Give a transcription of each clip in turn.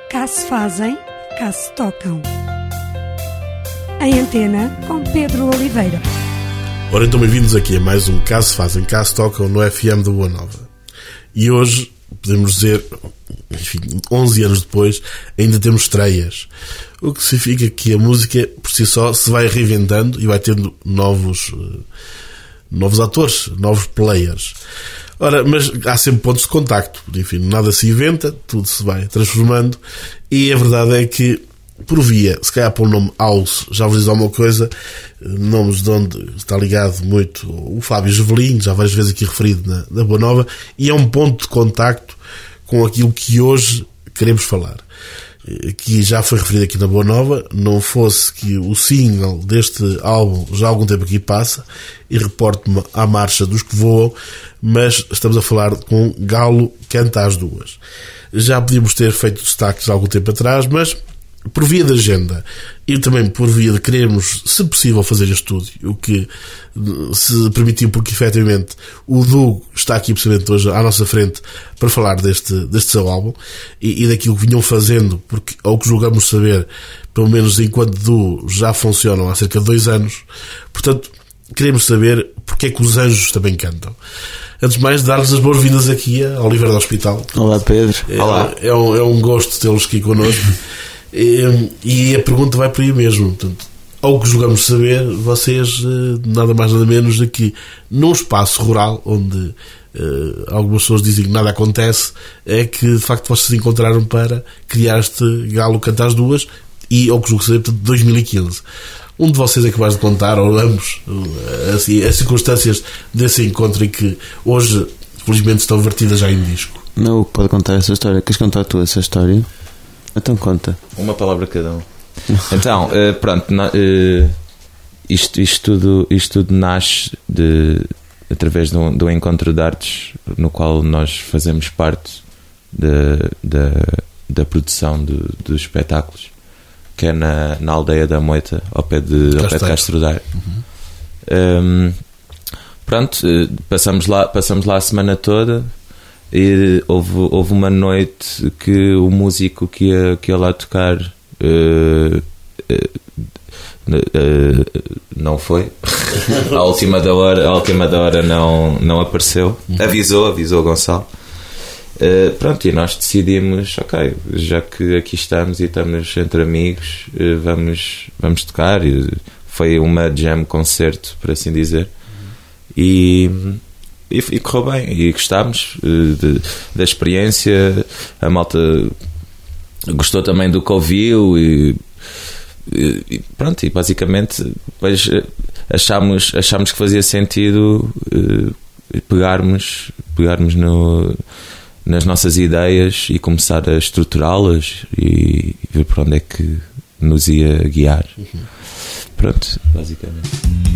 Cá se fazem, cá se tocam. Em Antena, com Pedro Oliveira. Ora, então bem-vindos aqui a mais um Cá se fazem, cá se tocam no FM da Boa Nova. E hoje, podemos dizer, enfim, 11 anos depois, ainda temos estreias. O que significa que a música, por si só, se vai reinventando e vai tendo novos atores, novos players. Ora, mas há sempre pontos de contacto. Enfim, nada se inventa, tudo se vai transformando. E a verdade é que, por via, se calhar para o nome House, já vos diz alguma coisa, nomes de onde está ligado muito o Fábio Gevelin, já várias vezes aqui referido na Boa Nova, e é um ponto de contacto com aquilo que hoje queremos falar. Que já foi referido aqui na Boa Nova, não fosse que o single deste álbum já há algum tempo aqui passa, e reporto-me à marcha dos que voam, mas estamos a falar com Galo Canta às Duas. Já podíamos ter feito destaques há algum tempo atrás, mas por via da agenda e também por via de querermos, se possível, fazer este estúdio, o que se permitiu porque efetivamente o Dugo está aqui precisamente hoje à nossa frente para falar deste seu álbum e daquilo que vinham fazendo, porque ao que julgamos saber, pelo menos enquanto Duo já funcionam há cerca de 2 anos. Portanto, queremos saber porque é que os anjos também cantam. Antes de mais, dar-lhes as boas-vindas aqui a Oliveira do Hospital. Olá, Pedro. Olá. É um gosto tê-los aqui connosco. E a pergunta vai por aí mesmo. Portanto, ao que julgamos saber, vocês nada mais nada menos do que num espaço rural onde algumas pessoas dizem que nada acontece, é que de facto vocês encontraram para criar este Galo Canta às Duas, e ao que julgo saber, portanto, 2015. Um de vocês é capaz de contar, ou ambos, assim, as circunstâncias desse encontro, e que hoje felizmente estão vertidas já em disco. Não pode contar essa história. Queres contar tu essa história? Então conta. Uma palavra cada um. Então, pronto, isto tudo nasce através de um encontro de artes no qual nós fazemos parte da produção dos espetáculos, que é na aldeia da Moita, ao pé de Castro Daire. Pronto, passamos lá a semana toda. E houve uma noite que o músico que ia lá tocar não foi. À última da hora não apareceu. Avisou o Gonçalo. Pronto, e nós decidimos, ok, já que aqui estamos e estamos entre amigos, vamos tocar. E foi uma jam concerto, por assim dizer. E correu bem, e gostámos da experiência. A malta gostou também do que ouviu, e pronto, e basicamente depois achámos que fazia sentido pegarmos nas nossas ideias e começar a estruturá-las e ver para onde é que nos ia guiar. Pronto, basicamente.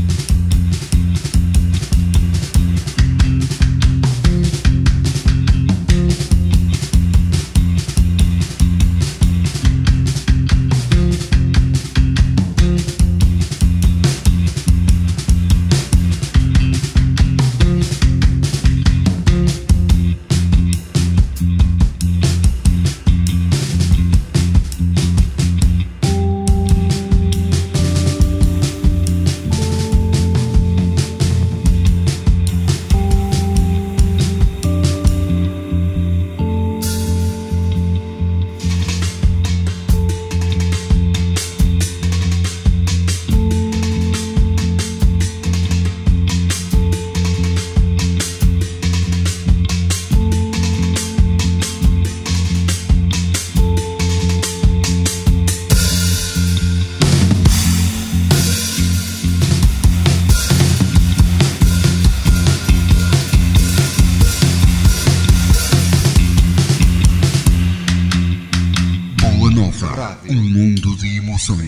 Um mundo de emoções.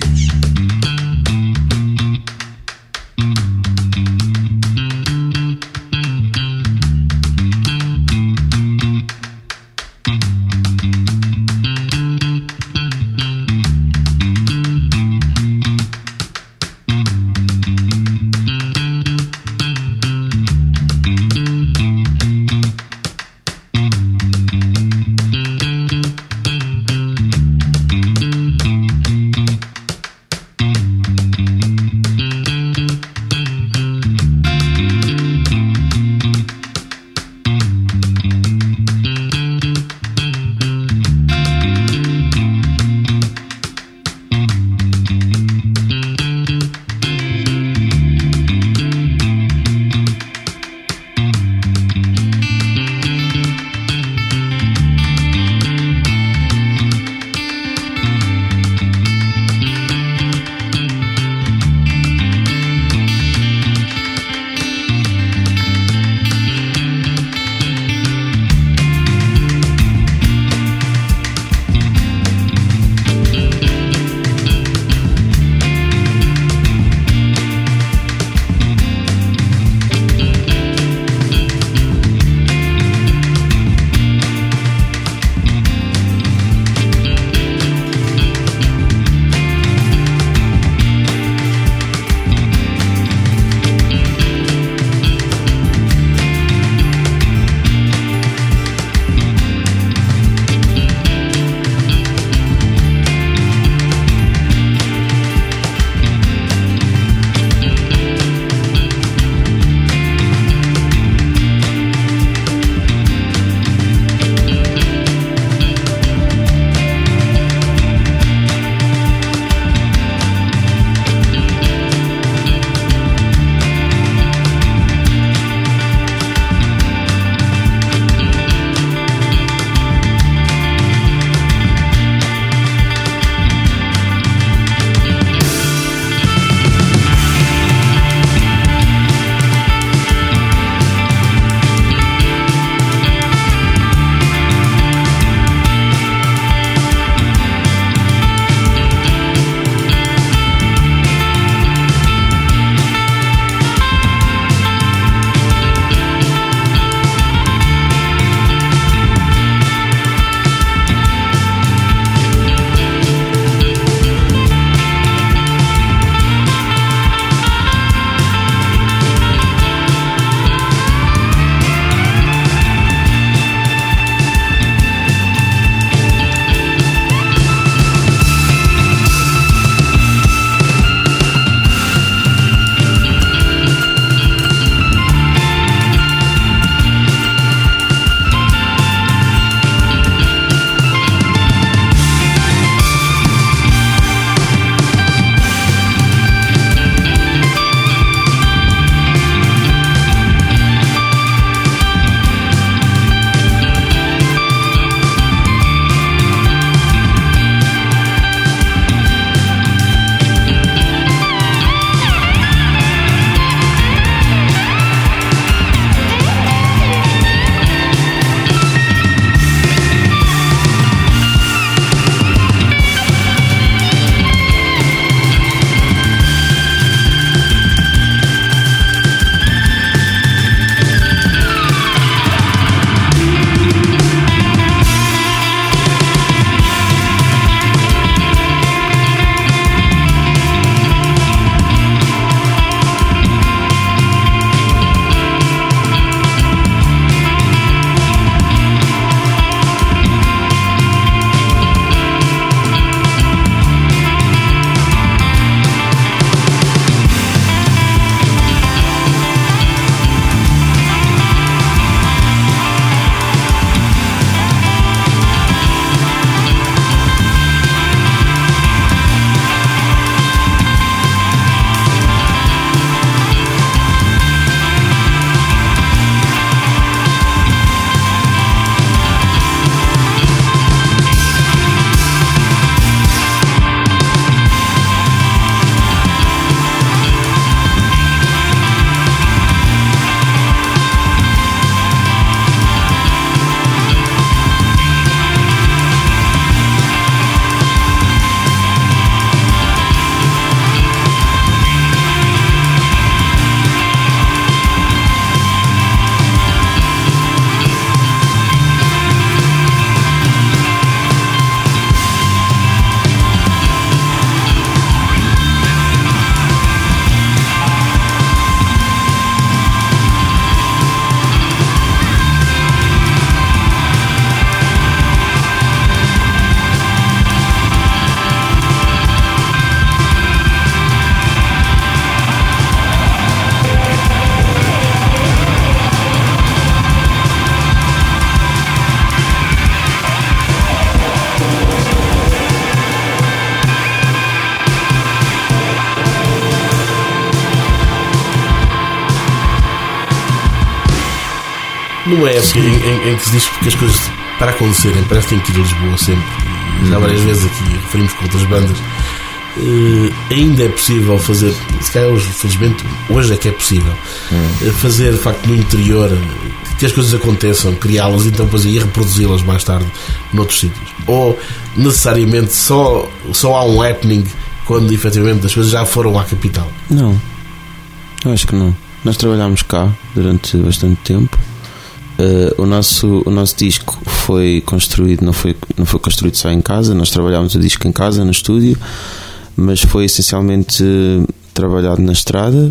Numa época em que se diz que as coisas para acontecerem parece que tem que ir a Lisboa sempre, e já várias vezes aqui referimos com outras bandas, ainda é possível fazer, se calhar hoje, felizmente, hoje é que é possível fazer de facto no interior que as coisas aconteçam, criá-las e então depois aí reproduzi-las mais tarde noutros sítios, ou necessariamente só há um happening quando efetivamente as coisas já foram à capital? Não, eu acho que não. Nós trabalhámos cá durante bastante tempo. O nosso disco foi construído, não foi construído só em casa. Nós trabalhámos o disco em casa, no estúdio, mas foi essencialmente trabalhado na estrada.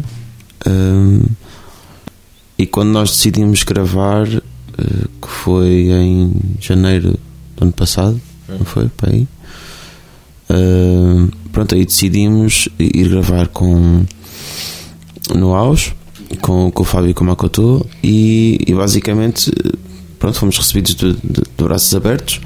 E quando nós decidimos gravar, que foi em janeiro do ano passado, não foi? Para aí. Pronto, aí decidimos ir gravar no Aus, com o Fábio e com o Makoto, e basicamente, pronto, fomos recebidos de braços abertos.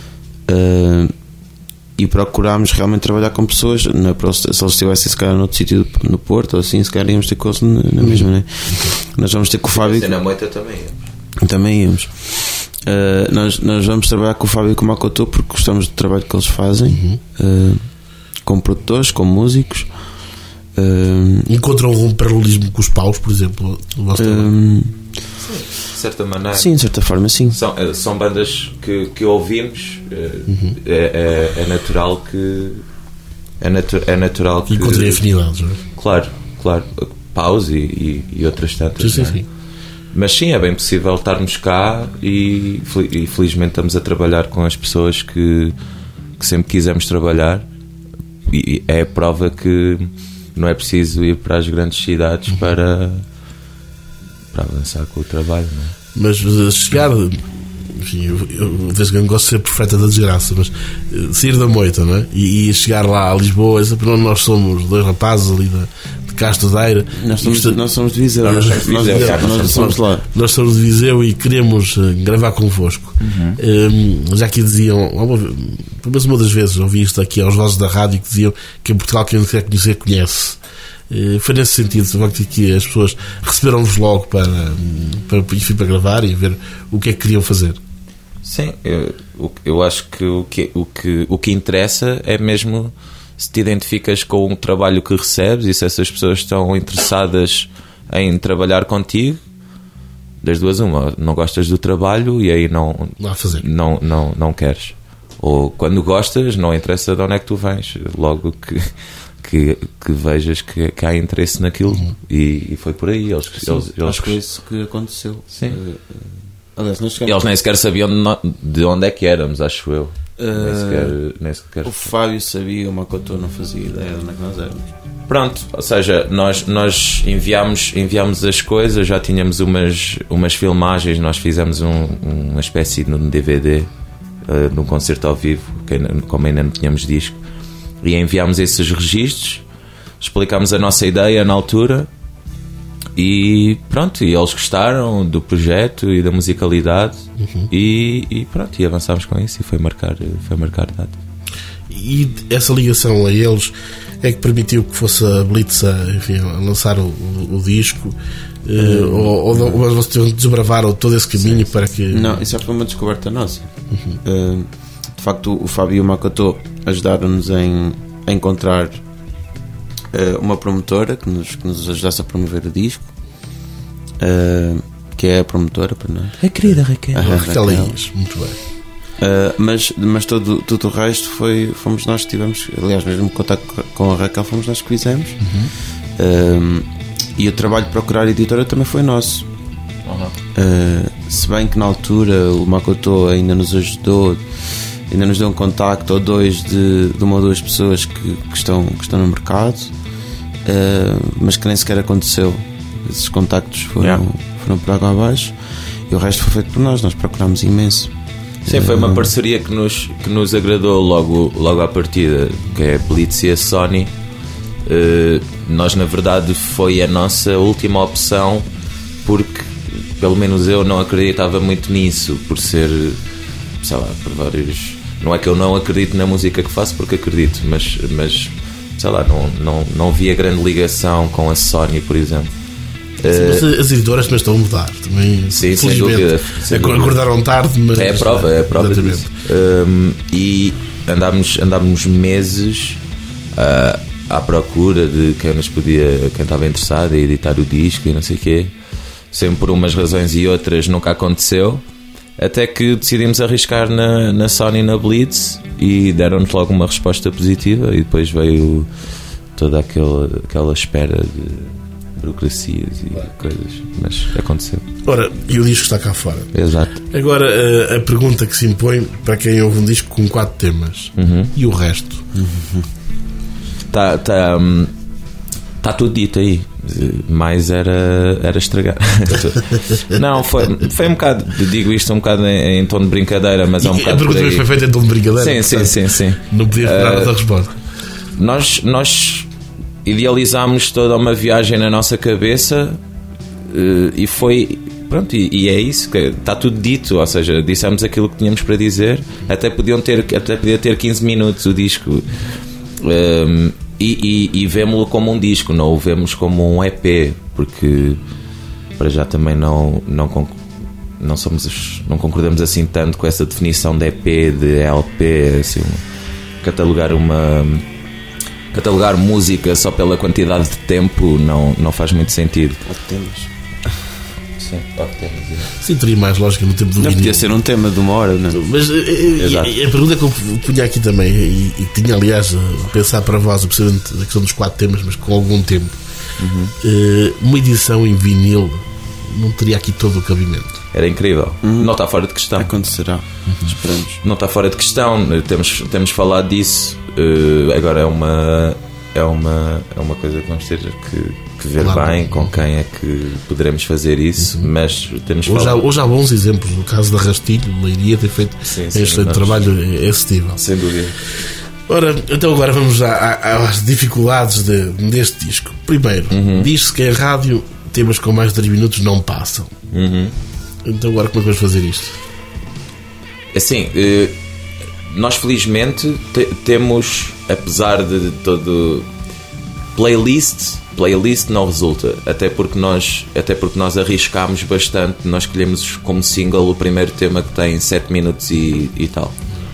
E procurámos realmente trabalhar com pessoas. Se eles estivessem se calhar noutro sítio no Porto ou assim, se calhar íamos ter com eles na mesma, né? Nós vamos ter com o Fábio. Na Moita também íamos. Nós vamos trabalhar com o Fábio e com o Makoto porque gostamos do trabalho que eles fazem, como produtores, como músicos. Encontram um paralelismo com os Paus, por exemplo? De certa maneira, sim, de certa forma, sim. São bandas que ouvimos. É natural que encontrem afinidades, não é? Claro, Paus e outras tantas. Sim. Mas sim, é bem possível estarmos cá e felizmente estamos a trabalhar com as pessoas que sempre quisemos trabalhar, e é a prova que não é preciso ir para as grandes cidades para avançar com o trabalho, não é? Mas chegar, enfim, eu desde que gosto de ser profeta da desgraça, mas sair da Moita, não é? E chegar lá a Lisboa, nós somos dois rapazes ali de Castro Daire. Nós somos de Viseu. Nós somos de Viseu e queremos gravar convosco. Já aqui diziam, pelo menos uma das vezes ouvi isto aqui aos vozes da rádio, que diziam que em Portugal quem quer conhecer conhece. Foi nesse sentido que as pessoas receberam-vos logo para gravar e ver o que é que queriam fazer. Sim, eu acho que o que interessa é mesmo se te identificas com o trabalho que recebes e se essas pessoas estão interessadas em trabalhar contigo. Das duas uma, não gostas do trabalho e aí não não queres, ou quando gostas não interessa de onde é que tu vens, logo que vejas que há interesse naquilo. E foi por aí. Eles acho que foi isso que aconteceu. Sim. Aliás, eles nem sequer sabiam de onde é que éramos, acho eu. Nem sequer. O Fábio sabia, o Makoto não fazia ideia de onde é que nós éramos. Pronto, ou seja, nós enviámos as coisas, já tínhamos umas filmagens, nós fizemos uma espécie de um DVD de um concerto ao vivo, como ainda não tínhamos disco, e enviámos esses registros, explicámos a nossa ideia na altura e pronto, e eles gostaram do projeto e da musicalidade. E pronto, e avançámos com isso e foi marcar data. E essa ligação a eles é que permitiu que fosse a Blitz a lançar o disco, ou vocês desbravaram todo esse caminho? Sim. Para que... Não, isso foi uma descoberta nossa. De facto, o Fábio e o Makoto ajudaram-nos a encontrar uma promotora que nos ajudasse a promover o disco, que é a promotora para nós, a querida Raquel. Raquel, muito bem. Mas todo o resto fomos nós que tivemos, aliás, mesmo contato com a Raquel fomos nós que fizemos. E o trabalho de procurar a editora também foi nosso. Se bem que na altura o Makoto ainda nos ajudou, ainda nos deu um contacto ou dois de uma ou duas pessoas que estão no mercado, mas que nem sequer aconteceu. Esses contactos foram por água abaixo, e o resto foi feito por nós procurámos imenso. Sim, foi uma parceria que nos agradou logo à partida, que é a Blitz e a Sony. Nós, na verdade, foi a nossa última opção, porque pelo menos eu não acreditava muito nisso, por ser, sei lá, por vários... Não é que eu não acredito na música que faço, porque acredito, mas sei lá, não via grande ligação com a Sony, por exemplo. Mas as editoras também estão a mudar. Também, sim, sem dúvida. Acordaram tarde, mas. É a prova disso. E andámos meses à procura de quem estava interessado em editar o disco e não sei o quê. Sempre por umas razões e outras nunca aconteceu. Até que decidimos arriscar na Sony, na Blitz, e deram-nos logo uma resposta positiva. E depois veio toda aquela espera de burocracias e coisas, mas aconteceu. Ora, e o disco está cá fora. Exato. Agora, a pergunta que se impõe para quem ouve um disco com 4 temas, e o resto? Está tudo dito aí. Mais era estragar. Não, foi um bocado, digo isto um bocado em tom de brincadeira, mas é um bocado. A pergunta foi feita em tom de brincadeira. Sim. Não podia esperar outra resposta. Nós idealizámos toda uma viagem na nossa cabeça, e foi. Pronto, e é isso, que está tudo dito. Ou seja, dissemos aquilo que tínhamos para dizer. Até podia ter 15 minutos o disco. E vemo-lo como um disco, não o vemos como um EP, porque para já também não concordamos assim tanto com essa definição de EP, de LP, assim, catalogar música só pela quantidade de tempo não faz muito sentido. Sim, teria mais lógica no tempo do vinil. Podia ser um tema de 1 hora, não? Mas a pergunta que eu punha aqui também, e tinha aliás a pensar para vós, precisamente a questão dos 4 temas, mas com algum tempo, uma edição em vinil não teria aqui todo o cabimento. Era incrível. Não está fora de questão. Acontecerá. Esperamos. Não está fora de questão. Temos falado disso. Agora é uma coisa que vamos ter que ver bem com quem é que poderemos fazer isso, mas temos falado. Hoje há bons exemplos. No caso da Rastilho, Leiria tem feito excelente trabalho esse nível. Sem dúvida. Ora, então agora vamos às dificuldades deste disco. Primeiro, diz-se que em rádio temas com mais de 3 minutos não passam. Então agora como é que vamos fazer isto? Assim, nós felizmente temos, apesar de todo playlist não resulta, até porque nós arriscámos bastante. Nós escolhemos como single o primeiro tema, que tem 7 minutos e tal.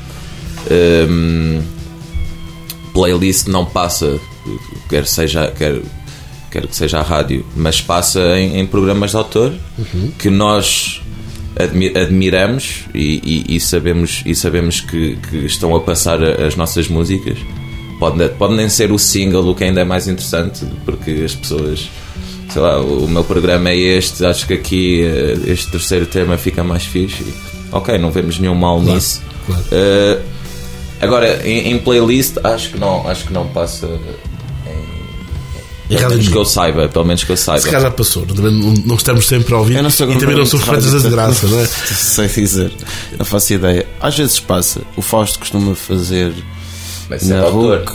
Playlist não passa, quer que seja a rádio, mas passa em programas de autor, que nós admiramos e sabemos que estão a passar as nossas músicas. Pode nem ser o single, o que ainda é mais interessante, porque as pessoas, sei lá, o meu programa é este, acho que aqui este terceiro tema fica mais fixe. Ok, não vemos nenhum mal nisso. Claro. Agora, em playlist, acho que não passa. Pelo menos que eu saiba. Se calhar já passou, não estamos sempre a ouvir, e também não somos feitas de graça, não é? Sei dizer, não faço ideia. Às vezes passa. O Fausto costuma fazer na RUC.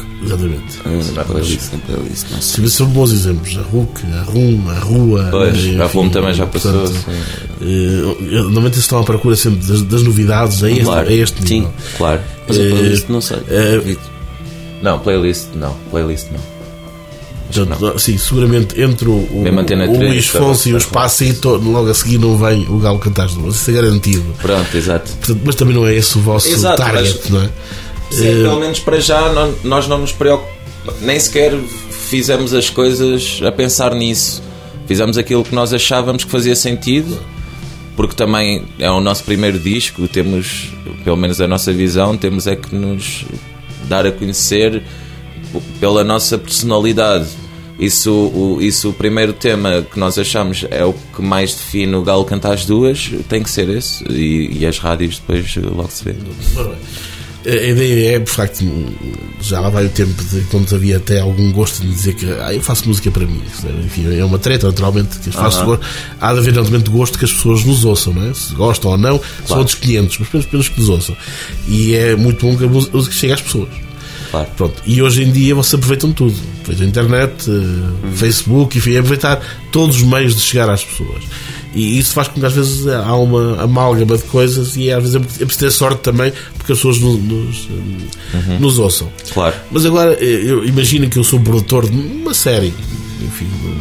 Exatamente. São bons exemplos. A RUC, a RUM, a Rua. Pois, a RUM também já passou. Normalmente estão à procura sempre das novidades a este nível. Sim, claro. Mas a playlist não sei. Não, playlist não. Portanto, sim, seguramente entre o Luís Fonso e o Espaço, e logo a seguir não vem o Galo Cantar as Duas. Isso é garantido. Pronto, exato. Portanto, mas também não é esse o vosso target, não é? Sim, pelo menos para já nós não nos preocupamos, nem sequer fizemos as coisas a pensar nisso. Fizemos aquilo que nós achávamos que fazia sentido, porque também é o nosso primeiro disco. Temos, pelo menos a nossa visão, temos é que nos dar a conhecer pela nossa personalidade. Isso o primeiro tema que nós achamos é o que mais define o Galo Cantar as Duas, tem que ser esse, e as rádios depois logo se vê. A ideia é, por facto, já lá vai o tempo de quando havia até algum gosto de dizer que eu faço música para mim. Enfim, é uma treta, naturalmente, que faço gosto. Há de haver naturalmente gosto que as pessoas nos ouçam, não é? Se gostam ou não, são outros 500, mas pelos que nos ouçam. E é muito bom que a música chegue às pessoas. Claro. Pronto. E hoje em dia vocês aproveitam tudo. Aproveitam a internet, Facebook, enfim, aproveitar todos os meios de chegar às pessoas. E isso faz com que às vezes há uma amálgama de coisas, e às vezes é preciso ter sorte também, porque as pessoas nos ouçam. Claro. Mas agora, eu imagino que eu sou produtor de uma série, enfim,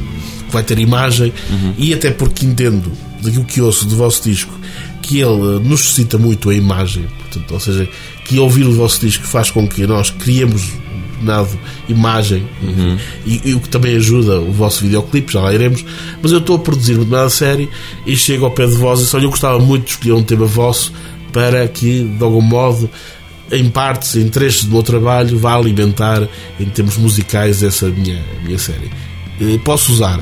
que vai ter imagem, e até porque entendo daquilo que ouço do vosso disco que ele nos suscita muito a imagem, portanto, ou seja, que ouvir o vosso disco faz com que nós criemos imagem, e o que também ajuda o vosso videoclipe, já lá iremos. Mas eu estou a produzir uma determinada série e chego ao pé de vós e só eu gostava muito de escolher um tema vosso para que, de algum modo, em partes, em trechos do meu trabalho, vá alimentar em termos musicais essa minha série. Posso usar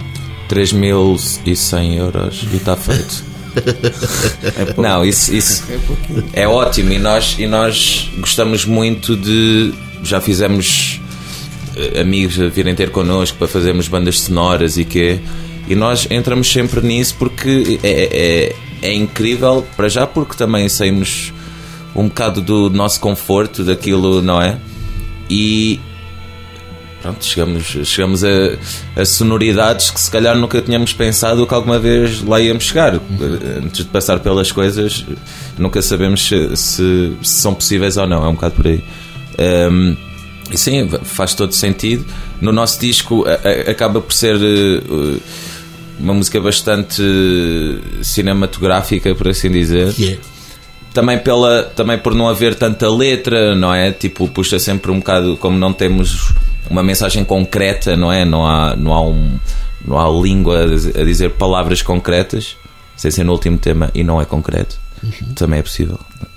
3.100 euros e está feito. Não, isso é ótimo, e nós gostamos muito de. Já fizemos amigos a virem ter connosco para fazermos bandas sonoras e nós entramos sempre nisso porque é incrível, para já, porque também saímos um bocado do nosso conforto, daquilo, não é? E pronto, chegamos a sonoridades que se calhar nunca tínhamos pensado que alguma vez lá íamos chegar. Antes de passar pelas coisas, nunca sabemos se são possíveis ou não. É um bocado por aí. E sim, faz todo sentido. No nosso disco acaba por ser uma música bastante cinematográfica, por assim dizer. Também por não haver tanta letra, não é? Tipo, puxa sempre um bocado, como não temos uma mensagem concreta, não é? Não há língua a dizer palavras concretas, sem ser no último tema, e não é concreto. Também é possível.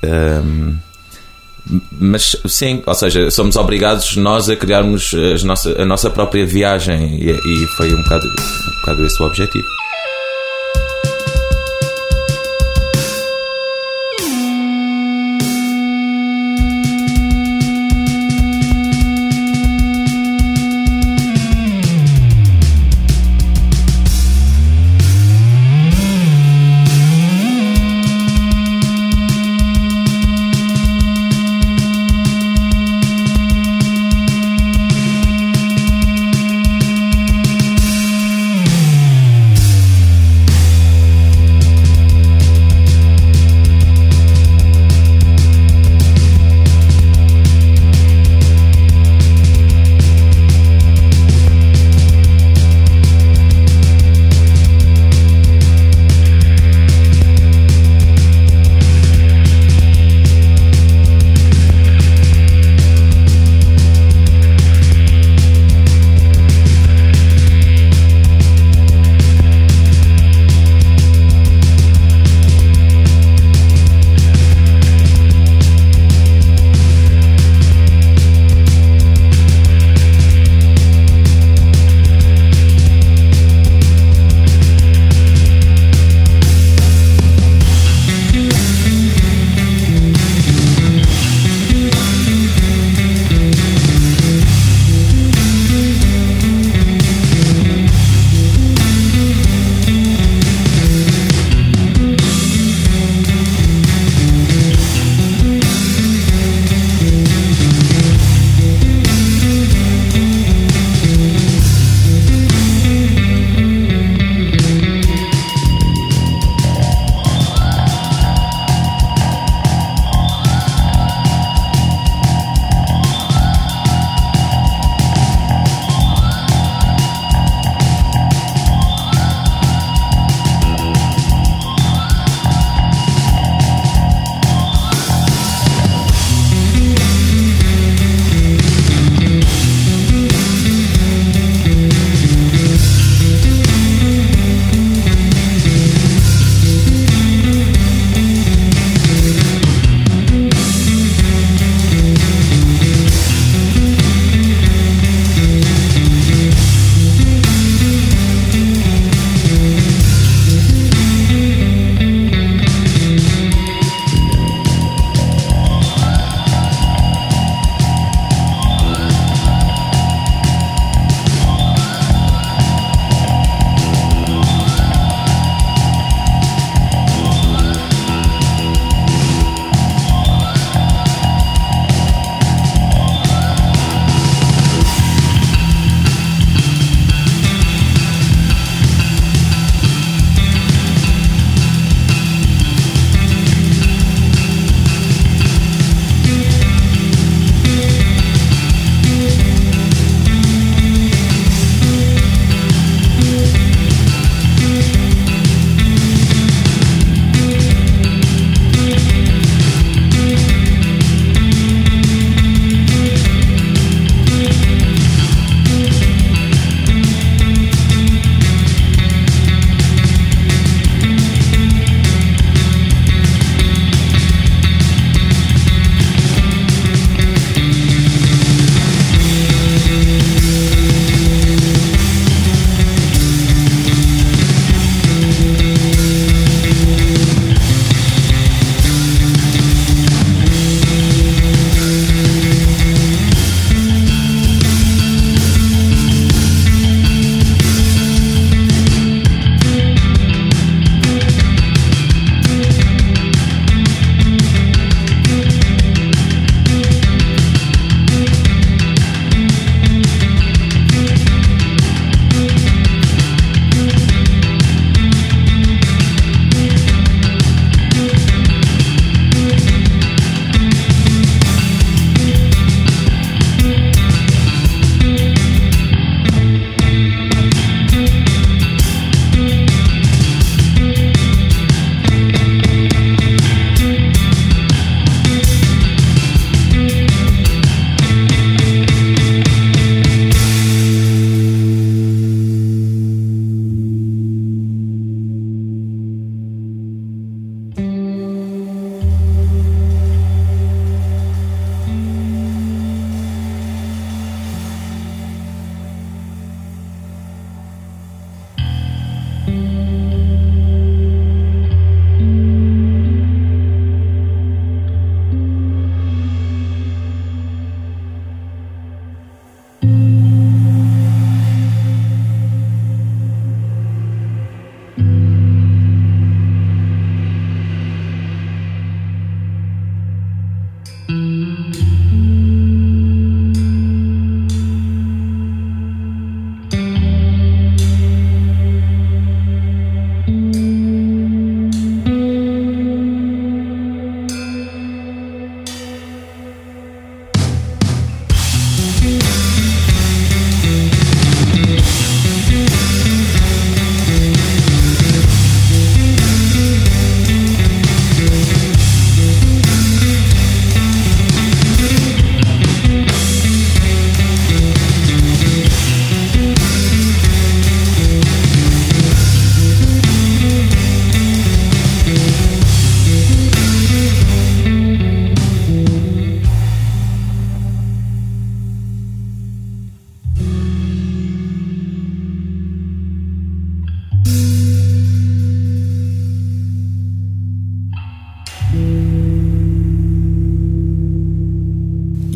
Mas sim, ou seja, somos obrigados nós a criarmos a nossa própria viagem, e foi um bocado esse o objetivo.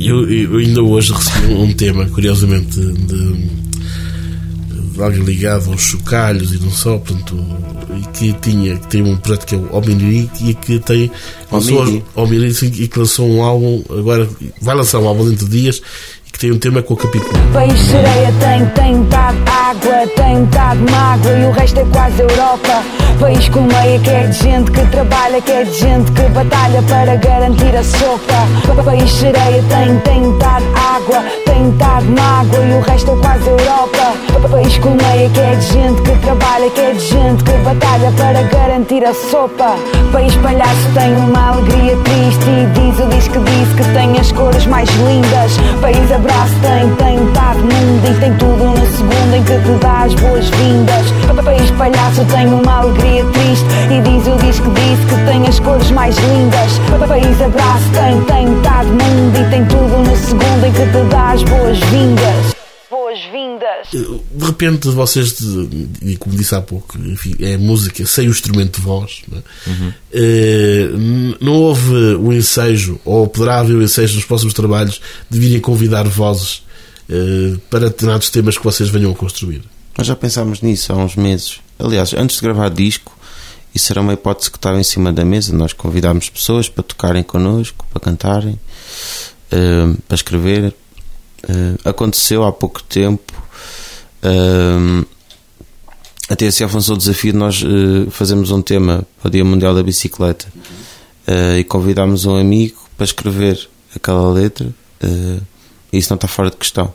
Eu ainda hoje recebi um tema, curiosamente, de alguém ligado aos chocalhos e não só, portanto, e que tem um projeto que é o Omiri e que tem Omiri, e que lançou um álbum, agora vai lançar um álbum dentro de dias, e que tem um tema com a Capicua. País sereia tem metade água, tem metade mágoa e o resto é quase Europa. País colmeia que é de gente que trabalha, que é de gente que batalha para garantir a sopa. País sereia tem metade água, tem metade mágoa e o resto é quase Europa. País colmeia que é de gente que trabalha, que é de gente que batalha para garantir a sopa. País palhaço tem uma alegria triste e diz o disco diz que tem as cores mais lindas. País abraço tem metade mundo e tem tudo no segundo em que te dá as boas-vindas. País palhaço tem uma alegria triste e diz o disco diz que tem as cores mais lindas. País abraço tem metade mundo e tem tudo no segundo em que te dá as boas-vindas. Boas-vindas. De repente vocês, e como disse há pouco, enfim, é música sem o instrumento de voz, não é? Não houve o ensejo, ou poderá haver o ensejo nos próximos trabalhos, de virem convidar vozes para determinados temas que vocês venham a construir? Nós já pensámos nisso há uns meses. Aliás, antes de gravar disco, isso era uma hipótese que estava em cima da mesa. Nós convidámos pessoas para tocarem connosco, para cantarem, para escrever. Aconteceu há pouco tempo. A TSF lançou o desafio de nós fazermos um tema para o Dia Mundial da Bicicleta, e convidámos um amigo para escrever aquela letra. Isso não está fora de questão.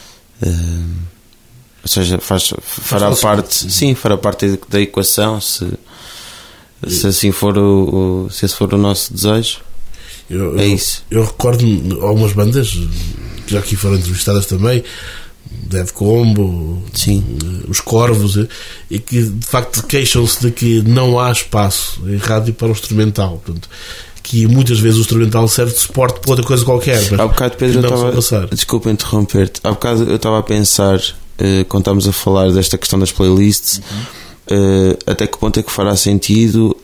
Ou seja, fará parte da equação, se assim for se esse for o nosso desejo. É isso. Eu recordo algumas bandas que já aqui foram entrevistadas também, Dead Combo, os Corvos, e que de facto queixam-se de que não há espaço em rádio para o instrumental. Portanto, que muitas vezes o instrumental serve de suporte para outra coisa qualquer. Há bocado, Pedro, desculpa interromper-te. Há bocado eu estava a pensar, quando estávamos a falar desta questão das playlists, até que ponto é que fará sentido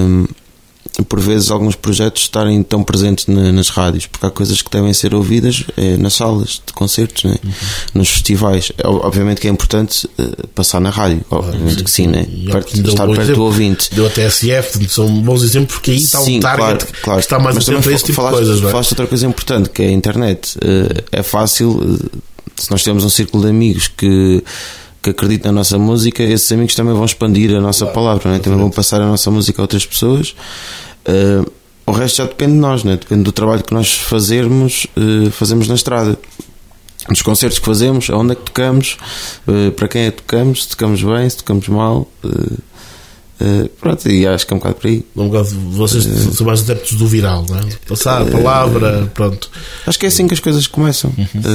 por vezes alguns projetos estarem tão presentes nas rádios, porque há coisas que devem ser ouvidas nas salas de concertos, né? Nos festivais. Obviamente que é importante passar na rádio, obviamente que sim, né? Estar perto do ouvinte. Deu a TSF, são bons exemplos, porque aí está um target que está mais atento a esse tipo de coisas. Falaste outra coisa importante, que é a internet. É fácil, se nós temos um círculo de amigos que acreditam na nossa música, esses amigos também vão expandir a nossa palavra, né? Também vão passar a nossa música a outras pessoas. O resto já depende de nós, né? Depende do trabalho que nós fazemos na estrada, nos concertos que fazemos, aonde é que tocamos, para quem é que tocamos, se tocamos bem, se tocamos mal. Pronto, e acho que é um bocado por aí. Vocês são mais adeptos do viral, não é? Passar a palavra, pronto. Acho que é assim que as coisas começam.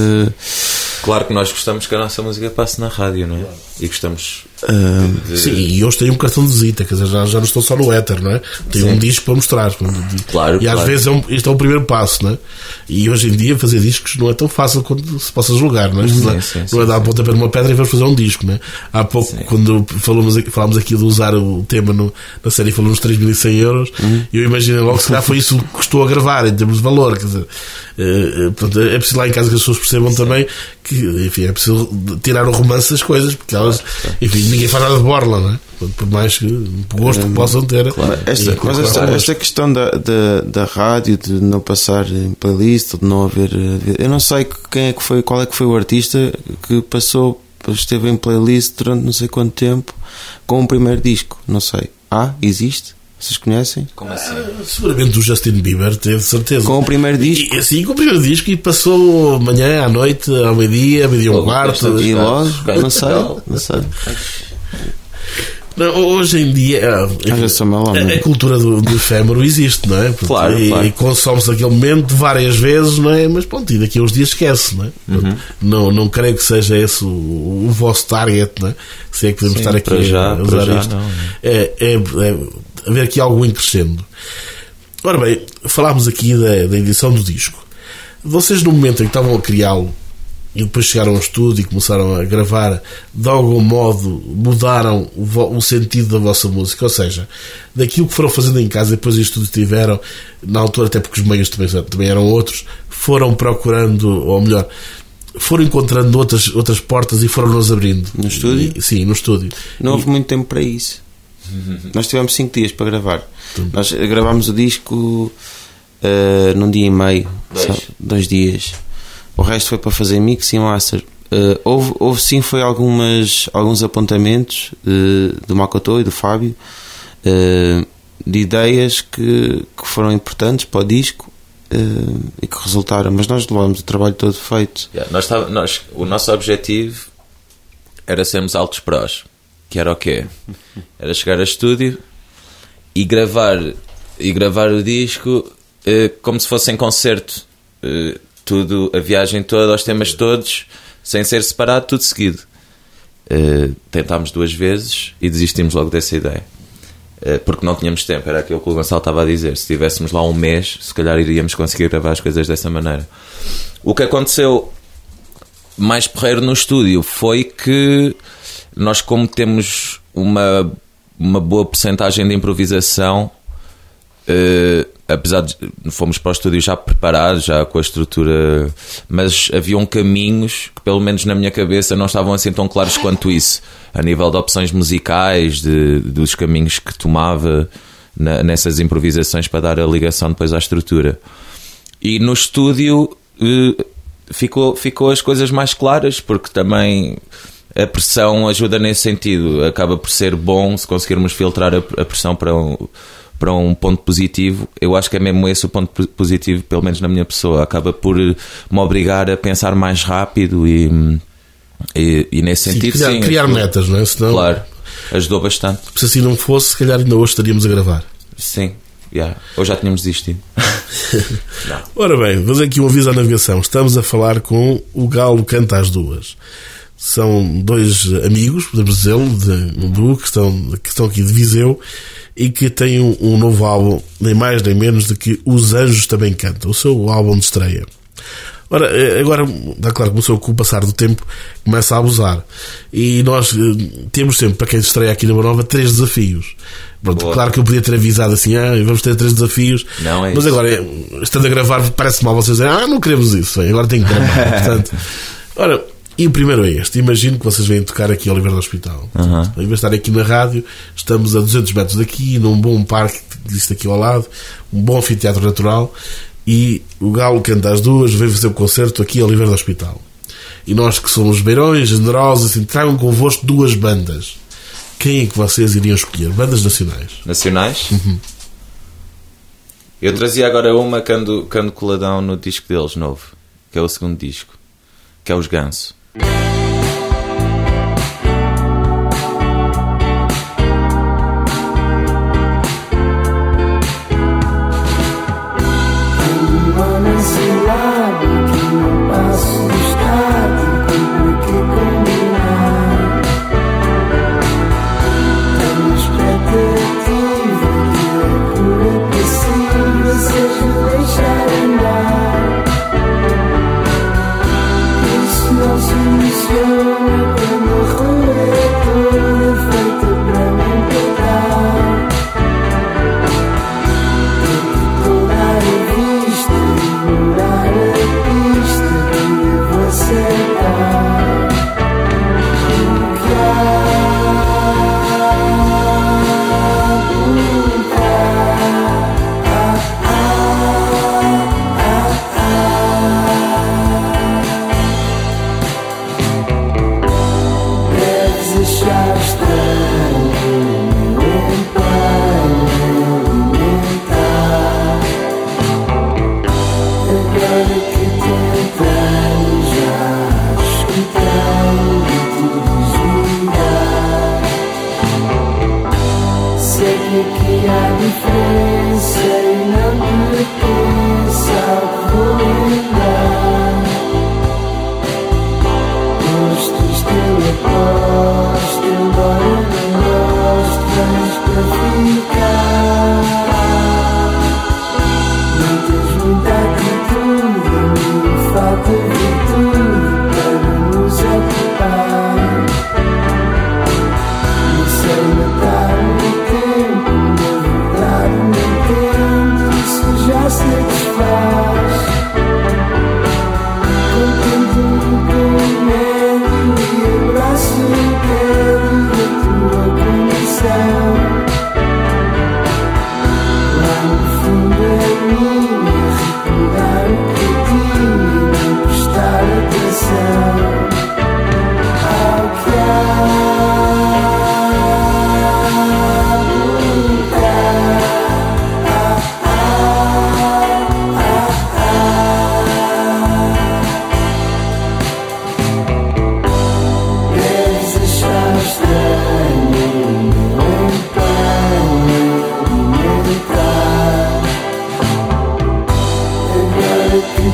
Claro que nós gostamos que a nossa música passe na rádio, não é? E gostamos. Sim, e hoje tem um cartão de visita, quer dizer, já não estou só no éter, não é? Tem um disco para mostrar. Claro, e às vezes este é o primeiro passo, não é? E hoje em dia fazer discos não é tão fácil quanto se possa julgar, não é? Não é dar a pontapé numa pedra e vamos fazer um disco, não é? Há pouco, quando falámos aqui de usar o tema na série, falamos 3.100 euros, e eu imaginei logo que se calhar foi isso que custou a gravar em termos de valor, quer dizer, portanto, é preciso lá em casa que as pessoas percebam também que, enfim, é preciso tirar o romance das coisas, porque elas, enfim, ninguém faz nada de borla, não é? Por mais que gosto que possam ter. Claro. Esta questão da rádio, de não passar em playlist, de não haver. Eu não sei qual é que foi o artista que esteve em playlist durante não sei quanto tempo com o primeiro disco. Não sei. Existe? Vocês conhecem? Como assim? Seguramente o Justin Bieber teve certeza. Com o primeiro disco? Sim, com o primeiro disco, e passou amanhã, à noite, ao meio-dia, um quarto. E logo? Não sei. Não, hoje em dia a cultura do efêmero existe, não é? Porque, claro. E consome-se aquele momento várias vezes, não é? Mas pronto, e daqui a uns dias esquece, não é? Não creio que seja esse o vosso target, não é? Se é que podemos estar aqui a usar isto. Não. É haver aqui algo em crescendo. Ora bem, falámos aqui da edição do disco. Vocês, no momento em que estavam a criá-lo e depois chegaram ao estúdio e começaram a gravar, de algum modo mudaram o sentido da vossa música? Ou seja, daquilo que foram fazendo em casa, depois em estúdio tiveram, na altura, até porque os meios também eram outros, foram procurando, ou melhor, foram encontrando outras portas e foram-nos abrindo. No estúdio? Sim, no estúdio. Não houve muito tempo para isso. Nós tivemos 5 dias para gravar. Nós gravámos o disco num dia e meio, 2 dias. O resto foi para fazer mix e master. Houve sim, foi alguns apontamentos do Makoto e do Fábio, de ideias que foram importantes para o disco e que resultaram, mas nós levamos o trabalho todo feito. O nosso objetivo era sermos altos prós, que era o quê? Era chegar a estúdio e gravar o disco como se fosse em concerto, tudo, a viagem toda, os temas todos, sem ser separado, tudo seguido. Tentámos 2 vezes e desistimos logo dessa ideia, porque não tínhamos tempo. Era aquilo que o Gonçalo estava a dizer. Se tivéssemos lá um mês, se calhar iríamos conseguir gravar as coisas dessa maneira. O que aconteceu mais porreiro no estúdio foi que nós, como temos uma boa percentagem de improvisação, apesar de fomos para o estúdio já preparados, já com a estrutura, mas haviam caminhos que, pelo menos na minha cabeça, não estavam assim tão claros quanto isso, a nível de opções musicais, dos caminhos que tomava nessas improvisações para dar a ligação depois à estrutura. E no estúdio ficou as coisas mais claras, porque também a pressão ajuda nesse sentido. Acaba por ser bom se conseguirmos filtrar a pressão para um ponto positivo. Eu acho que é mesmo esse o ponto positivo, pelo menos na minha pessoa. Acaba por me obrigar a pensar mais rápido e nesse sentido, sim, criar metas, não é? Senão, claro, ajudou bastante. Se assim não fosse, se calhar ainda hoje estaríamos a gravar. Sim, ou já tínhamos desistido. Ora bem, vamos aqui um aviso à navegação. Estamos a falar com o Galo Canta às Duas. São 2 amigos, podemos dizê-lo, de duo, que estão aqui de Viseu e que têm um novo álbum, nem mais nem menos do que Os Anjos Também Cantam, o seu álbum de estreia. Ora, agora, está claro, começou com o passar do tempo, começa a abusar. E nós temos sempre, para quem estreia aqui na Bonova, 3 desafios. Pronto, claro que eu podia ter avisado assim, vamos ter 3 desafios, mas agora, estando a gravar, parece mal vocês dizerem, não queremos isso, agora tem que gravar. Portanto, ora, e o primeiro é este. Imagino que vocês vêm tocar aqui ao Oliveira do Hospital. Em vez de estar aqui na rádio, estamos a 200 metros daqui, num bom parque que existe aqui ao lado, um bom anfiteatro natural, e o Galo Canta às Duas veio fazer o concerto aqui ao Oliveira do Hospital. E nós, que somos beirões, generosos, assim, tragam convosco 2 bandas. Quem é que vocês iriam escolher? Bandas nacionais? Nacionais? Eu trazia agora uma que ando coladão no disco deles novo, que é o 2º disco, que é os Ganso. Não se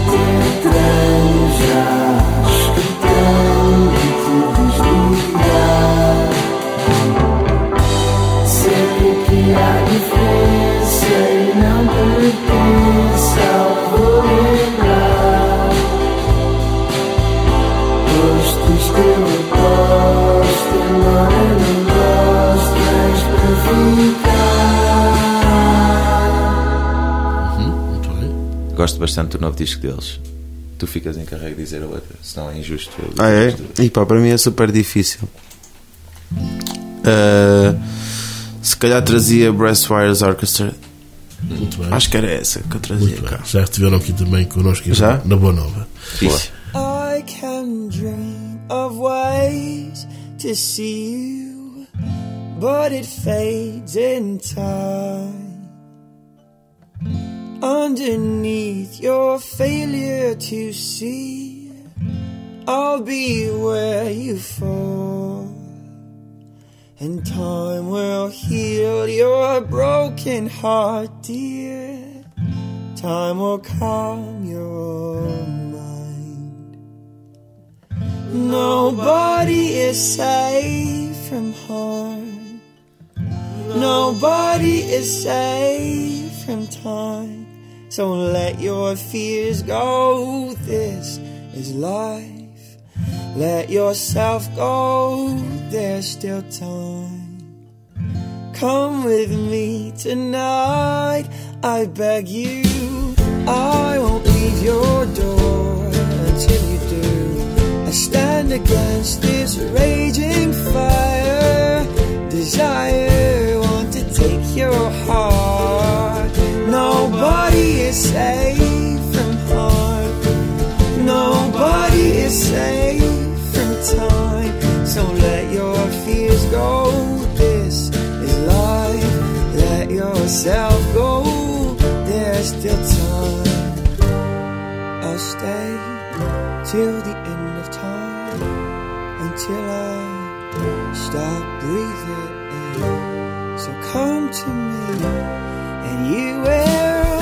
Gosto bastante do novo disco deles. Tu ficas encarregue de dizer a outra, senão é injusto. É? E pá, para mim é super difícil. Se calhar trazia Brasswires Orchestra. Muito bem. Acho que era essa que eu trazia Muito cá. bem. Já estiveram aqui também connosco Já? na Boa Nova. Fixe. I can dream of ways to see you, but it fades in time. Underneath your failure to see, I'll be where you fall, and time will heal your broken heart, dear. Time will calm your mind. Nobody is safe from harm. Nobody is safe from time. So let your fears go, this is life. Let yourself go, there's still time. Come with me tonight, I beg you. I won't leave your door until you do. I stand against this raging fire. Desire, want to take your heart. Nobody is safe from harm. Nobody is safe from time. So let your fears go, this is life. Let yourself go, there's still time. I'll stay till the end of time, until I stop breathing. So come to me, and you will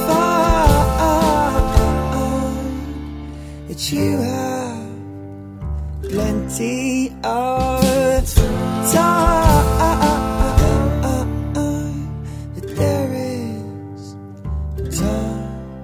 find that you have plenty of time. That there is time.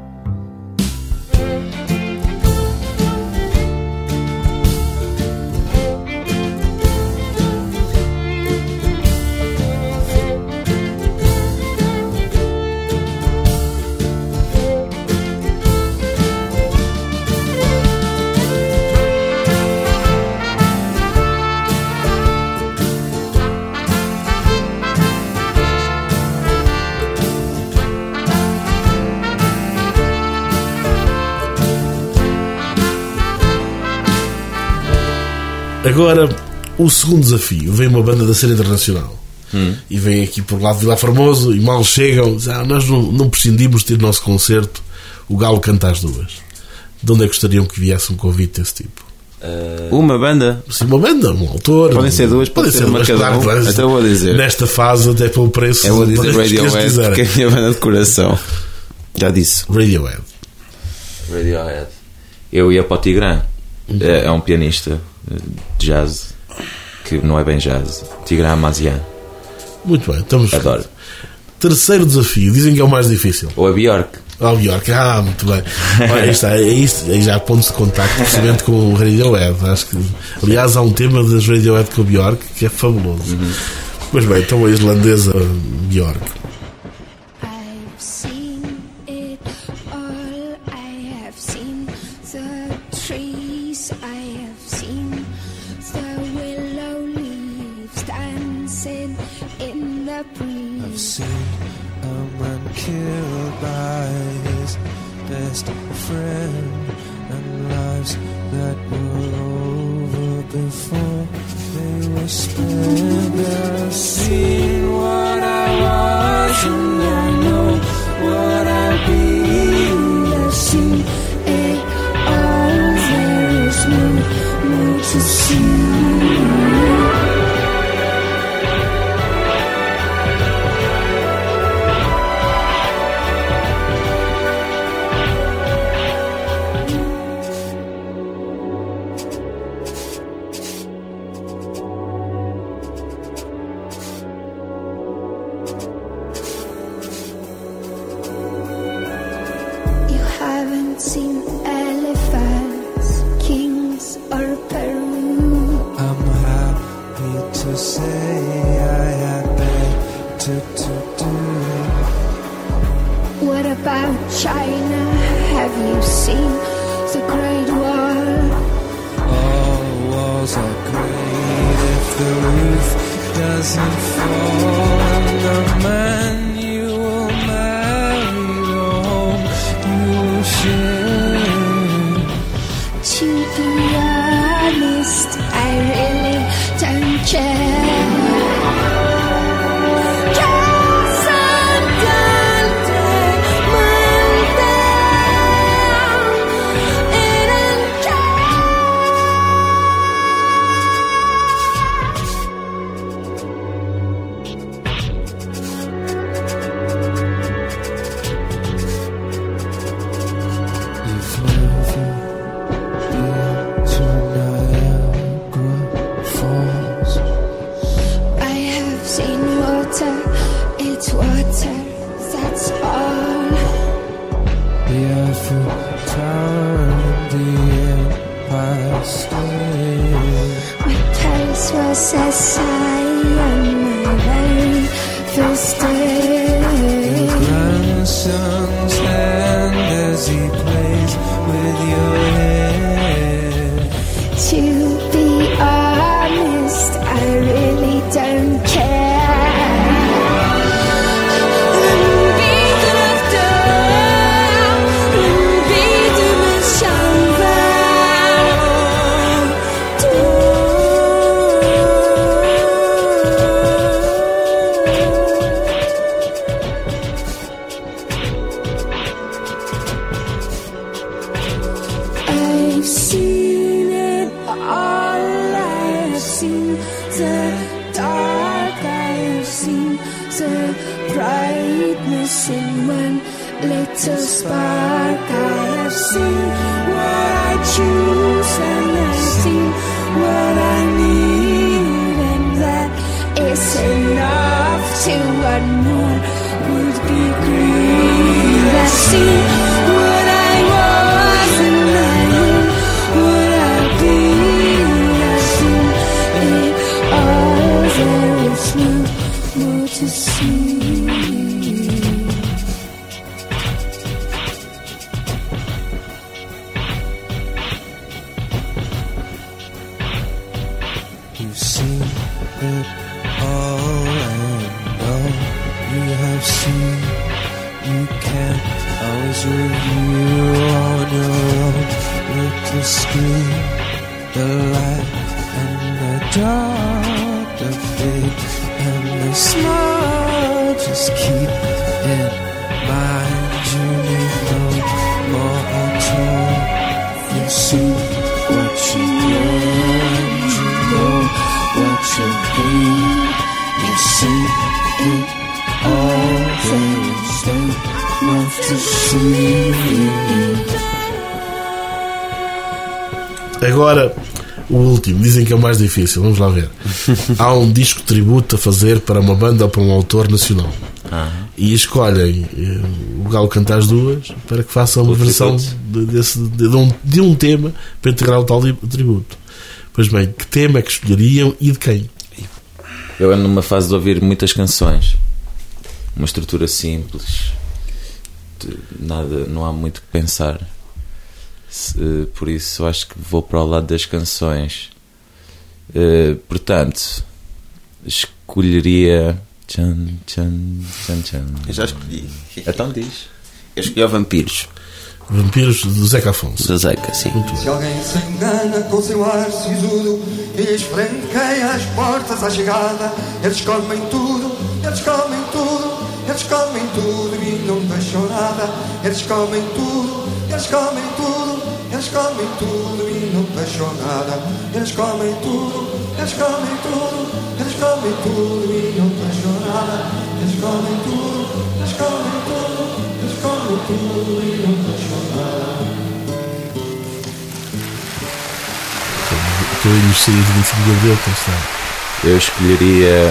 Agora, o segundo desafio. Vem uma banda da cena internacional e vem aqui por lado de Vila Formoso e mal chegam, dizem, nós não prescindimos de ter o nosso concerto, o Galo canta às duas. De onde é que gostariam que viesse um convite desse tipo? Uma banda? Sim, uma banda, um autor. Podem ser duas, pode ser uma cada um. Claro, então vou dizer. Nesta fase, até pelo preço. Eu vou dizer Radiohead, porque é a minha banda de coração. Já disse. Radiohead. Eu ia para o Tigran. É um pianista de jazz, que não é bem jazz. Tigran Amazian. Muito bem, estamos. Adoro. Terceiro desafio, dizem que é o mais difícil. Ou a Björk. Björk, muito bem. Olha, aí está, é isto, aí já há pontos de contacto precisamente com o Radiohead. Acho que, aliás, há um tema das Radiohead com o Björk que é fabuloso. Pois bem, então a islandesa Björk. I've seen it all. I have seen the trees. I have seen the willow leaves dancing in the breeze. I've seen a man killed by his best friend, and lives that were over before they were spent. I've seen what I was, and I know what I'll be. I've seen it all. There is no more to see. China, have you seen the Great Wall? All walls are great if the roof doesn't fall. The man you will marry, the home you will share. To be honest, I really don't care. Agora, o último, dizem que é o mais difícil, vamos lá ver. Há um disco tributo a fazer para uma banda ou para um autor nacional. E escolhem o Galo Canta as Duas para que façam uma versão de um tema para integrar o tal tributo. Pois bem, que tema é que escolheriam e de quem? Eu ando numa fase de ouvir muitas canções, uma estrutura simples, nada, não há muito que pensar. Por isso acho que vou para o lado das canções. Portanto, escolheria Tchan. Eu já escolhi. Então diz. Eu escolhi Vampiros. Vampiros do Zeca Afonso. Do Zeca, sim. Se alguém se engana com seu ar sisudo e esfranqueia as portas à chegada, eles comem tudo, eles comem tudo, eles comem tudo e não deixam nada. Eles comem tudo, eles comem tudo, eles comem tudo e não deixam nada. Eles comem tudo, eles comem tudo, eles comem tudo e não deixam nada. Eles comem tudo, eles comem tudo, eles comem tudo e não deixam nada. Estou a investir em 25 de abril, como está? Eu escolheria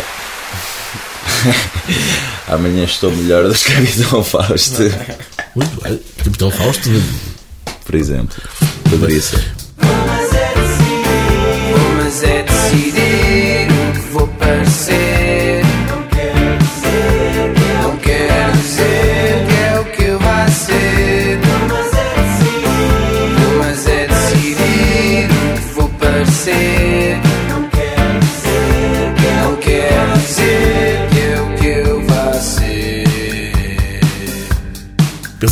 Amanhã Estou Melhor do Capitão Fausto. Muito bem, Capitão Fausto, por exemplo, poderia ser. Mas é decidir o que vou parecer. Não quer dizer que é o que vai ser.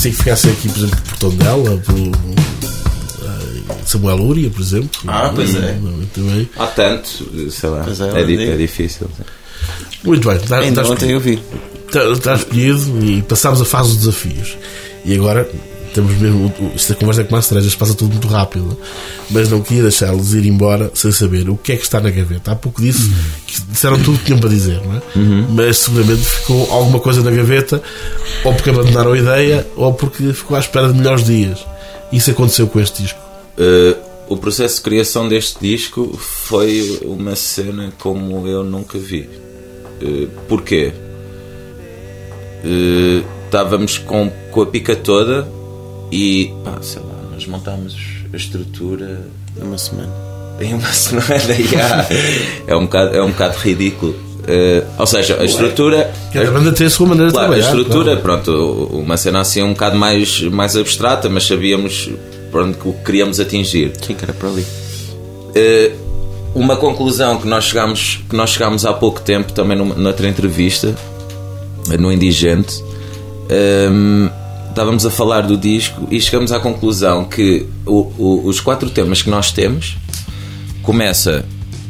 sei que ficasse aqui, por exemplo, por Tondela, por Samuel Lúria, por exemplo. Pois é. Muito bem. Há tanto, sei lá, é difícil. Muito bem. Ainda ontem eu vi. Está escolhido e passámos a fase dos desafios. E agora temos mesmo. Esta conversa é como as cerejas, passa tudo muito rápido. Mas não queria deixá-los ir embora sem saber o que é que está na gaveta. Há pouco disse que disseram tudo o que tinham para dizer, não é? Mas seguramente ficou alguma coisa na gaveta, ou porque abandonaram a ideia, ou porque ficou à espera de melhores dias. Isso aconteceu com este disco. O processo de criação deste disco foi uma cena como eu nunca vi. Porquê? Estávamos com a pica toda e sei lá, nós montámos a estrutura em uma semana. É um bocado ridículo. Ou seja, a estrutura. Cada banda tem a sua maneira de trabalhar. A estrutura, pronto, uma cena assim um bocado mais abstrata, mas sabíamos pronto, o que queríamos atingir. Sim, que era para ali. Uma conclusão que nós chegámos há pouco tempo, também noutra entrevista, no Indigente, estávamos a falar do disco e chegamos à conclusão que os 4 temas que nós temos começa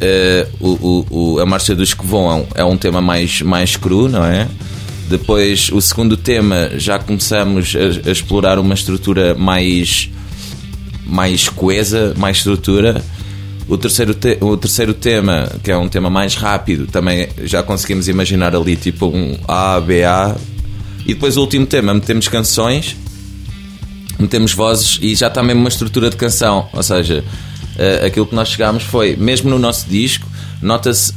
a Marcha dos que Voam é um tema mais cru, não é? Depois o segundo tema já começamos a explorar uma estrutura mais coesa, mais estrutura. O terceiro tema, que é um tema mais rápido, também já conseguimos imaginar ali tipo um A, B, A. E depois o último tema, metemos canções, metemos vozes e já está mesmo uma estrutura de canção. Ou seja, aquilo que nós chegámos foi, mesmo no nosso disco, nota-se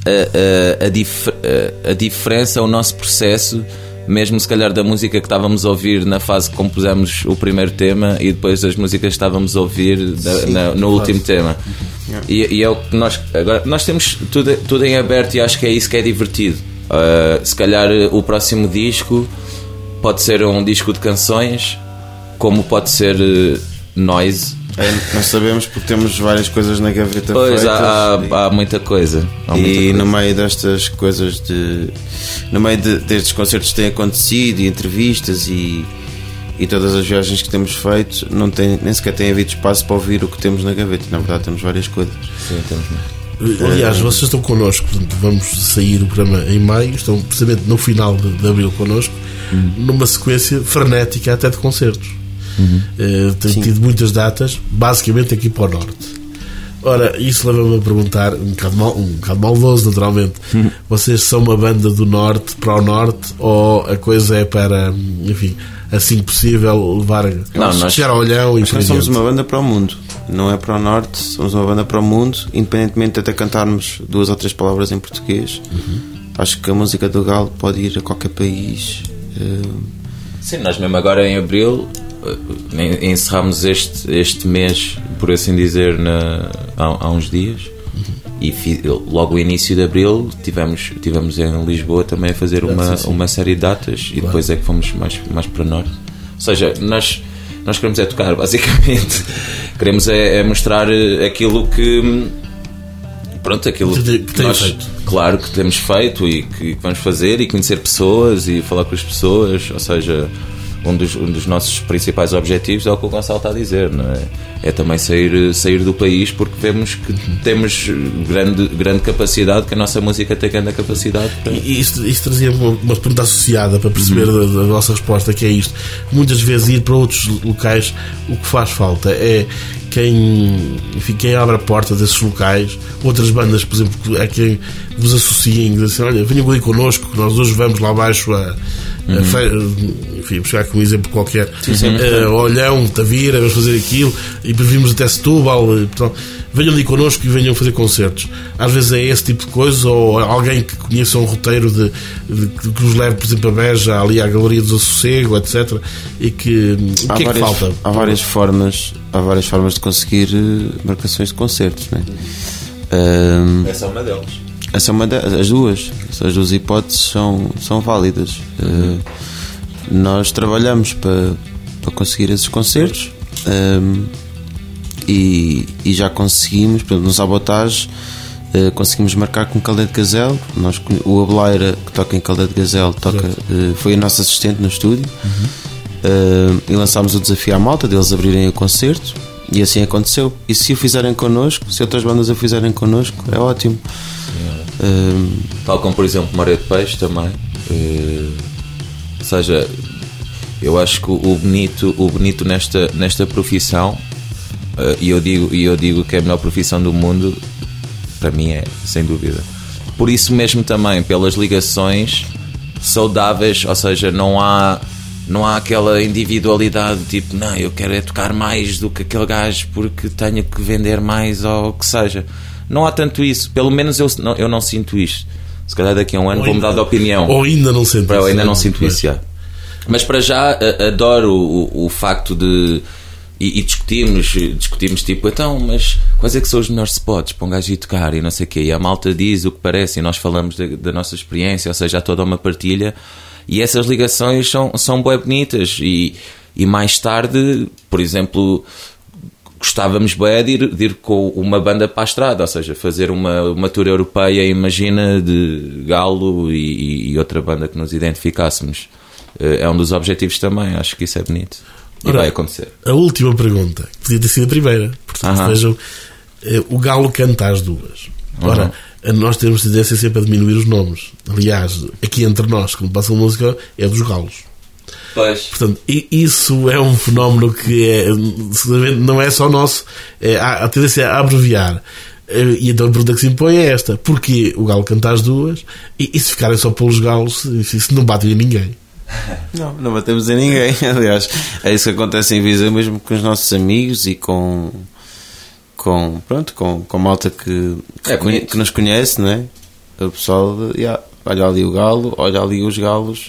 a diferença, o nosso processo, mesmo se calhar da música que estávamos a ouvir na fase que compusemos o primeiro tema e depois das músicas que estávamos a ouvir no último tema. E é o que nós temos tudo em aberto e acho que é isso que é divertido. Se calhar o próximo disco pode ser um disco de canções, como pode ser noise. Não sabemos porque temos várias coisas na gaveta pois feitas. Há muita coisa. No meio destas coisas no meio destes concertos que têm acontecido e entrevistas e todas as viagens que temos feito, nem sequer tem havido espaço para ouvir o que temos na gaveta. Na verdade temos várias coisas. Sim, temos mesmo. Aliás, vocês estão connosco, portanto, vamos sair o programa em maio, estão precisamente no final de abril connosco, numa sequência frenética até de concertos. Tem tido muitas datas, basicamente aqui para o norte. Ora, isso leva-me a perguntar, um bocado maldoso naturalmente, vocês são uma banda do norte para o norte, ou a coisa é para, enfim, assim que possível levar chegar ao Olhão e nós somos uma banda para o mundo, não é para o norte, somos uma banda para o mundo, independentemente de até cantarmos 2 ou 3 palavras em português. Acho que a música do Galo pode ir a qualquer país. Sim, nós mesmo agora em abril encerramos este mês, por assim dizer, há uns dias, e logo no início de abril tivemos em Lisboa também a fazer uma série de datas, e depois é que fomos mais para norte. Ou seja, nós queremos é tocar, basicamente. Queremos é mostrar aquilo que que nós, feito. Claro que temos feito e que vamos fazer, e conhecer pessoas e falar com as pessoas. Ou seja, um dos nossos principais objetivos é o que o Gonçalo está a dizer, não é? É também sair do país, porque vemos que temos grande capacidade, que a nossa música tem grande capacidade para... E isso trazia uma pergunta associada para perceber da nossa resposta, que é isto: muitas vezes ir para outros locais, o que faz falta é quem abre a porta desses locais. Outras bandas, por exemplo, é quem vos associem, diz assim: olha, venham ali connosco, que nós hoje vamos lá abaixo enfim, buscar aqui um exemplo qualquer, Olhão, Tavira, vamos fazer aquilo, e depois vimos até Setúbal. Portanto, venham ali connosco e venham fazer concertos. Às vezes é esse tipo de coisa, ou alguém que conheça um roteiro que nos leve, por exemplo, a Beja, ali à Galeria do Sossego, etc. E que o que é que falta? Há várias formas de conseguir marcações de concertos, não é? Essa é uma delas. As duas hipóteses são válidas. Nós trabalhamos para conseguir esses concertos, e já conseguimos, por exemplo, no Sabotage, conseguimos marcar com Caldeira de Gazelle. O Abeleira, que toca em Caldeira de Gazelle, foi o nosso assistente no estúdio. e lançámos o desafio à malta deles abrirem o concerto, e assim aconteceu. E se o fizerem connosco, se outras bandas o fizerem connosco, é ótimo. Tal como, por exemplo, Maré de Peixe também. Ou seja, eu acho que o bonito nesta profissão, e eu digo que é a melhor profissão do mundo, para mim é, sem dúvida. Por isso mesmo também, pelas ligações saudáveis, ou seja, não há aquela individualidade tipo, não, eu quero é tocar mais do que aquele gajo porque tenho que vender mais ou o que seja. Não há tanto isso, pelo menos eu não sinto isto. Se calhar daqui a um ano vou mudar de opinião. Ou ainda não sinto isso. Eu ainda não sinto isso, já. Mas para já adoro o facto de... E discutimos tipo, então, mas quais é que são os melhores spots para um gajo ir tocar e não sei o quê. E a malta diz o que parece e nós falamos da nossa experiência, ou seja, há toda uma partilha. E essas ligações são bem bonitas. E mais tarde, por exemplo... Gostávamos bem de ir com uma banda para a estrada, ou seja, fazer uma tour europeia, imagina, de Galo e outra banda que nos identificássemos. É um dos objetivos também, acho que isso é bonito. E vai acontecer. A última pergunta, podia ter sido a primeira. Portanto, vejam, o Galo canta às duas. Ora, nós temos tendência sempre a diminuir os nomes. Aliás, aqui entre nós, quando passa a música, é dos galos. Pois. Portanto, isso é um fenómeno que não é só nosso, a tendência a abreviar. E então a pergunta que se impõe é esta: porquê o Galo canta às duas? E se ficarem só pelos galos, isso não batem a ninguém? Não batemos a ninguém. Aliás, é isso que acontece em Viseu, mesmo com os nossos amigos e com malta que nos conhece, não é? O pessoal, olha ali o Galo, olha ali os galos.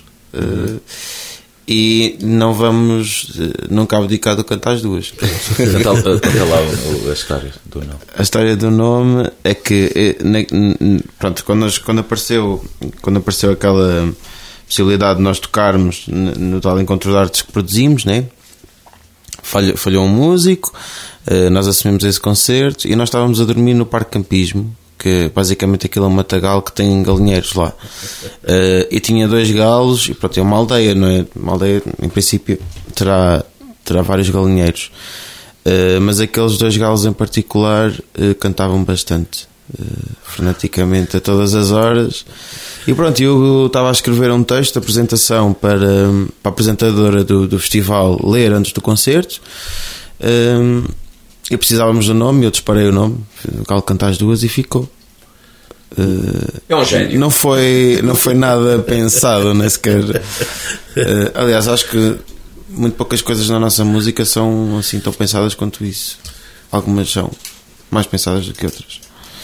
E não vamos nunca abdicar do cantar às duas. Canta lá a história do nome. A história do nome é que pronto, quando apareceu aquela possibilidade de nós tocarmos no tal encontro de artes que produzimos, né? Falhou um músico, nós assumimos esse concerto e nós estávamos a dormir no Parque Campismo, que basicamente aquilo é um matagal que tem galinheiros lá, e tinha 2 galos e pronto, é uma aldeia, não é? Uma aldeia em princípio terá vários galinheiros, mas aqueles 2 galos em particular cantavam bastante, freneticamente a todas as horas. E pronto, eu estava a escrever um texto de apresentação para a apresentadora do festival ler antes do concerto, e precisávamos do nome, eu disparei o nome, o Galo canta às duas e ficou. É um gênio. Não foi nada pensado, nem sequer. Aliás, acho que muito poucas coisas na nossa música são assim tão pensadas quanto isso. Algumas são mais pensadas do que outras.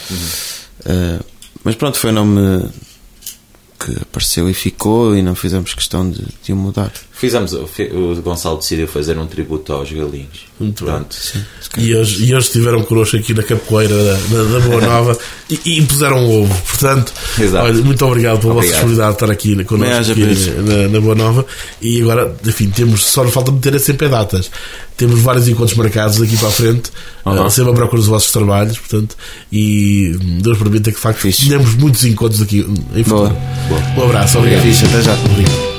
Mas pronto, foi o nome que apareceu e ficou, e não fizemos questão de o mudar. O Gonçalo decidiu fazer um tributo aos galinhos. Muito pronto. E hoje estiveram connosco aqui na capoeira da Boa Nova e puseram um ovo. Portanto, olha, muito obrigado pela vossa disponibilidade de estar aqui connosco aqui na Boa Nova. E agora, enfim, só nos falta meter sempre datas. Temos vários encontros marcados aqui para a frente, sempre a procura dos vossos trabalhos, portanto, e Deus permita que de facto tenhamos muitos encontros aqui em futuro. Boa. Um abraço, obrigado. Até já. Obrigado.